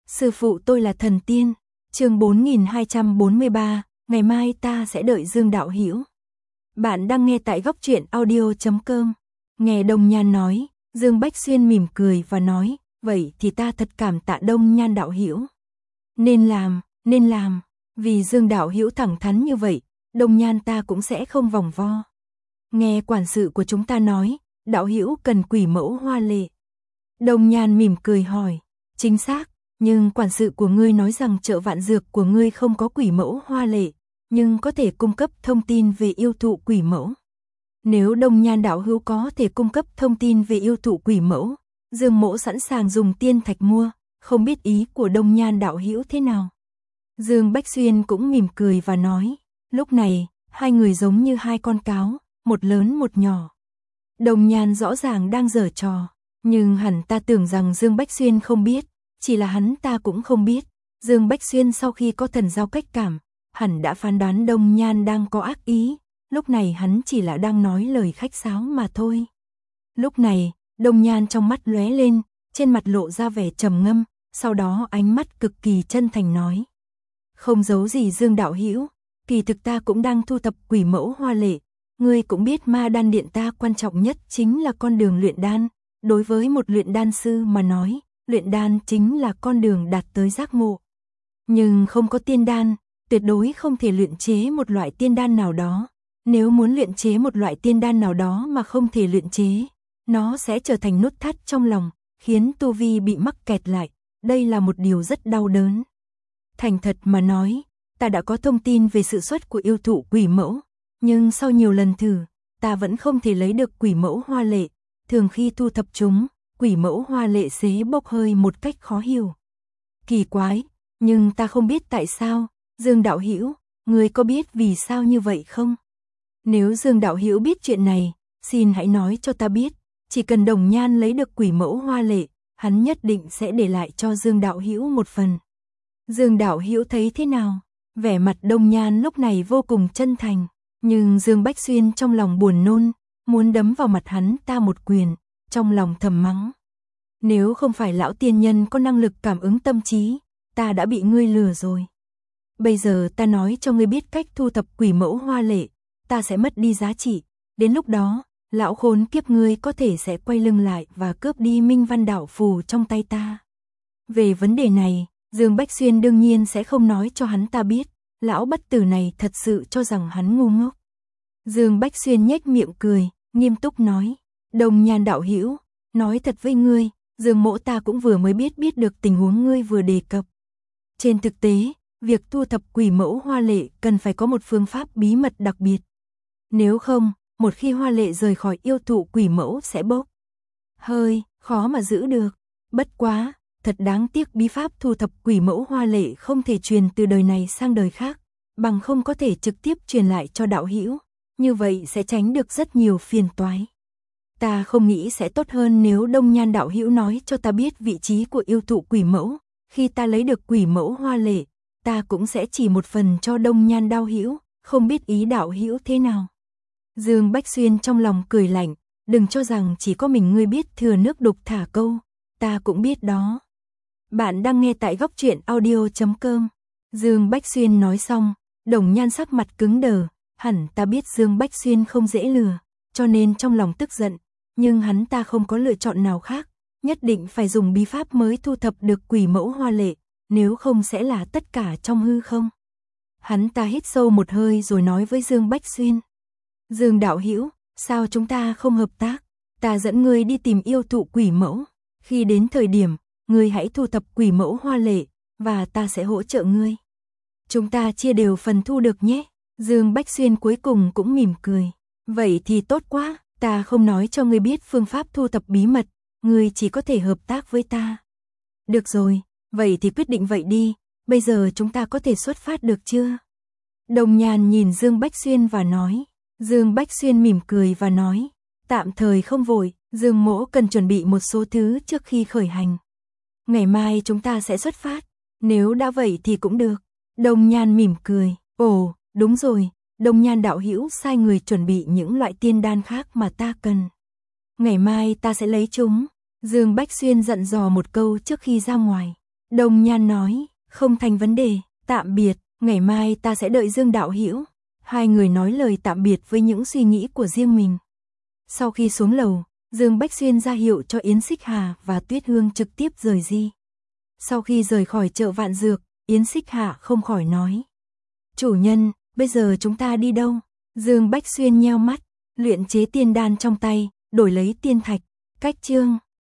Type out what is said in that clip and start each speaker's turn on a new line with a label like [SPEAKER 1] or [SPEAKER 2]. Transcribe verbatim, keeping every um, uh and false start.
[SPEAKER 1] Sư phụ tôi là thần tiên. Chương bốn nghìn hai trăm bốn mươi ba, ngày mai ta sẽ đợi Dương đạo hữu. Bạn đang nghe tại góc truyện audio chấm com. Nghe Đông Nhan nói, Dương Bách Xuyên mỉm cười và nói, vậy thì ta thật cảm tạ Đông Nhan đạo hữu. Nên làm, nên làm, vì Dương đạo hữu thẳng thắn như vậy, Đông Nhan ta cũng sẽ không vòng vo. Nghe quản sự của chúng ta nói, đạo hữu cần quỷ mẫu hoa lệ. Đông Nhan mỉm cười hỏi, chính xác, nhưng quản sự của ngươi nói rằng chợ vạn dược của ngươi không có quỷ mẫu hoa lệ, nhưng có thể cung cấp thông tin về yêu thụ quỷ mẫu. Nếu Đông Nhan đạo hữu có thể cung cấp thông tin về yêu thụ quỷ mẫu, Dương mỗ sẵn sàng dùng tiên thạch mua, không biết ý của Đông Nhan đạo hữu thế nào. Dương Bách Xuyên cũng mỉm cười và nói, lúc này, hai người giống như hai con cáo, một lớn một nhỏ. Đông Nhan rõ ràng đang giở trò, nhưng hẳn ta tưởng rằng Dương Bách Xuyên không biết, chỉ là hắn ta cũng không biết. Dương Bách Xuyên sau khi có thần giao cách cảm, hẳn đã phán đoán Đông Nhan đang có ác ý, lúc này hắn chỉ là đang nói lời khách sáo mà thôi. Lúc này, Đông Nhan trong mắt lóe lên, trên mặt lộ ra vẻ trầm ngâm, sau đó ánh mắt cực kỳ chân thành nói. Không giấu gì Dương đạo hữu, kỳ thực ta cũng đang thu thập quỷ mẫu hoa lệ, ngươi cũng biết ma đan điện ta quan trọng nhất chính là con đường luyện đan, đối với một luyện đan sư mà nói, luyện đan chính là con đường đạt tới giác ngộ. Nhưng không có tiên đan, tuyệt đối không thể luyện chế một loại tiên đan nào đó. Nếu muốn luyện chế một loại tiên đan nào đó mà không thể luyện chế, nó sẽ trở thành nút thắt trong lòng, khiến tu vi bị mắc kẹt lại. Đây là một điều rất đau đớn. Thành thật mà nói, ta đã có thông tin về sự xuất của yêu thụ quỷ mẫu, nhưng sau nhiều lần thử, ta vẫn không thể lấy được quỷ mẫu hoa lệ. Thường khi thu thập chúng, quỷ mẫu hoa lệ xế bốc hơi một cách khó hiểu. Kỳ quái, nhưng ta không biết tại sao. Dương đạo hữu, ngươi có biết vì sao như vậy không? Nếu Dương đạo hữu biết chuyện này, xin hãy nói cho ta biết. Chỉ cần Đồng Nhan lấy được quỷ mẫu hoa lệ, hắn nhất định sẽ để lại cho Dương đạo hữu một phần. Dương đạo hữu thấy thế nào? Vẻ mặt Đông Nhan lúc này vô cùng chân thành, nhưng Dương Bách Xuyên trong lòng buồn nôn, muốn đấm vào mặt hắn ta một quyền, trong lòng thầm mắng. Nếu không phải lão tiên nhân có năng lực cảm ứng tâm trí, ta đã bị ngươi lừa rồi. Bây giờ ta nói cho ngươi biết cách thu thập quỷ mẫu hoa lệ, ta sẽ mất đi giá trị. Đến lúc đó, lão khốn kiếp ngươi có thể sẽ quay lưng lại và cướp đi Minh Văn Đạo Phù trong tay ta. Về vấn đề này, Dương Bách Xuyên đương nhiên sẽ không nói cho hắn ta biết. Lão bất tử này thật sự cho rằng hắn ngu ngốc. Dương Bách Xuyên nhếch miệng cười, nghiêm túc nói. Đông Nhan đạo hữu, nói thật với ngươi, Dương mỗ ta cũng vừa mới biết biết được tình huống ngươi vừa đề cập. Trên thực tế, việc thu thập quỷ mẫu hoa lệ cần phải có một phương pháp bí mật đặc biệt. Nếu không, một khi hoa lệ rời khỏi yêu thụ quỷ mẫu sẽ bốc hơi, khó mà giữ được. Bất quá, thật đáng tiếc bí pháp thu thập quỷ mẫu hoa lệ không thể truyền từ đời này sang đời khác, bằng không có thể trực tiếp truyền lại cho đạo hữu, như vậy sẽ tránh được rất nhiều phiền toái. Ta không nghĩ sẽ tốt hơn nếu Đông Nhan đạo hữu nói cho ta biết vị trí của yêu thụ quỷ mẫu, khi ta lấy được quỷ mẫu hoa lệ, ta cũng sẽ chỉ một phần cho Đông Nhan đạo hữu, không biết ý đạo hữu thế nào. Dương Bách Xuyên trong lòng cười lạnh, đừng cho rằng chỉ có mình ngươi biết thừa nước đục thả câu, ta cũng biết đó. Bạn đang nghe tại góc truyện audio chấm com. Dương Bách Xuyên nói xong, Đồng Nhan sắc mặt cứng đờ, hẳn ta biết Dương Bách Xuyên không dễ lừa, cho nên trong lòng tức giận, nhưng hắn ta không có lựa chọn nào khác, nhất định phải dùng bí pháp mới thu thập được quỷ mẫu hoa lệ, nếu không sẽ là tất cả trong hư không. Hắn ta hít sâu một hơi rồi nói với Dương Bách Xuyên. Dương đạo hữu, sao chúng ta không hợp tác? Ta dẫn ngươi đi tìm yêu thụ quỷ mẫu, khi đến thời điểm, ngươi hãy thu thập quỷ mẫu hoa lệ, và ta sẽ hỗ trợ ngươi. Chúng ta chia đều phần thu được nhé. Dương Bách Xuyên cuối cùng cũng mỉm cười. Vậy thì tốt quá, ta không nói cho ngươi biết phương pháp thu thập bí mật, ngươi chỉ có thể hợp tác với ta. Được rồi, vậy thì quyết định vậy đi, bây giờ chúng ta có thể xuất phát được chưa? Đồng Nhan nhìn Dương Bách Xuyên và nói. Dương Bách Xuyên mỉm cười và nói, tạm thời không vội, Dương mỗ cần chuẩn bị một số thứ trước khi khởi hành. Ngày mai chúng ta sẽ xuất phát, nếu đã vậy thì cũng được. Đồng Nhan mỉm cười, ồ, đúng rồi, Đông Nhan đạo hữu sai người chuẩn bị những loại tiên đan khác mà ta cần. Ngày mai ta sẽ lấy chúng. Dương Bách Xuyên dặn dò một câu trước khi ra ngoài. Đồng Nhan nói, không thành vấn đề, tạm biệt, ngày mai ta sẽ đợi Dương đạo hữu. Hai người nói lời tạm biệt với những suy nghĩ của riêng mình. Sau khi xuống lầu, Dương Bách Xuyên ra hiệu cho Yến Xích Hà và Tuyết Hương trực tiếp rời đi. Sau khi rời khỏi chợ Vạn Dược, Yến Xích Hà không khỏi nói. Chủ nhân, bây giờ chúng ta đi đâu? Dương Bách Xuyên nheo mắt, luyện chế tiên đan trong tay, đổi lấy tiên thạch, cách chương.